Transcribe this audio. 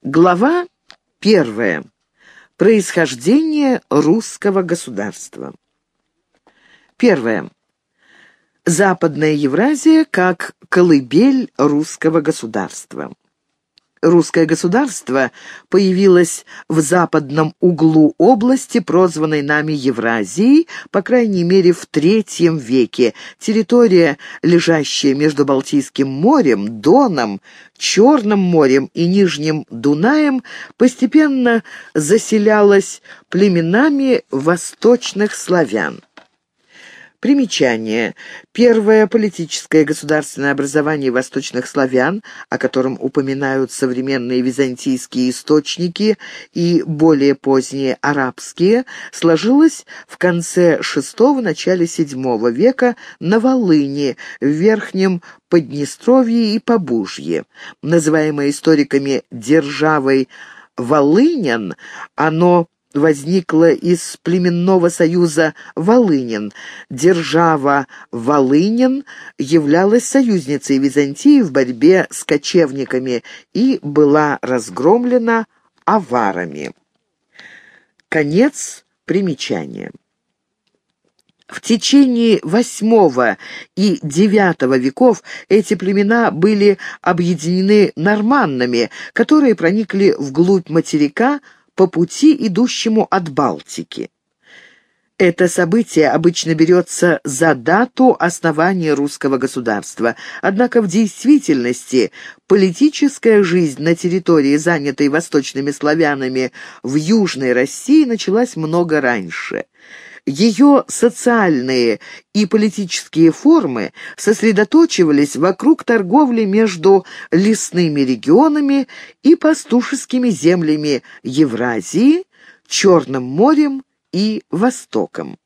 Глава 1. Происхождение русского государства. 1. Западная Евразия как колыбель русского государства. Русское государство появилось в западном углу области, прозванной нами Евразией, по крайней мере, в III веке. Территория, лежащая между Балтийским морем, Доном, Черным морем и Нижним Дунаем, постепенно заселялась племенами восточных славян. Примечание. Первое политическое государственное образование восточных славян, о котором упоминают современные византийские источники и более поздние арабские, сложилось в конце VI – начале VII века на Волыни, в Верхнем Поднестровье и Побужье. Называемое историками державой Волынян, оно возникла из племенного союза Волынин. Держава Волынин являлась союзницей Византии в борьбе с кочевниками и была разгромлена аварами. Конец примечания. В течение VIII и IX веков эти племена были объединены норманнами, которые проникли вглубь материка по пути, идущему от Балтики. Это событие обычно берется за дату основания русского государства. Однако в действительности политическая жизнь на территории, занятой восточными славянами в Южной России, началась много раньше. Ее социальные и политические формы сосредоточивались вокруг торговли между лесными регионами и пастушескими землями Евразии, Черным морем и Востоком.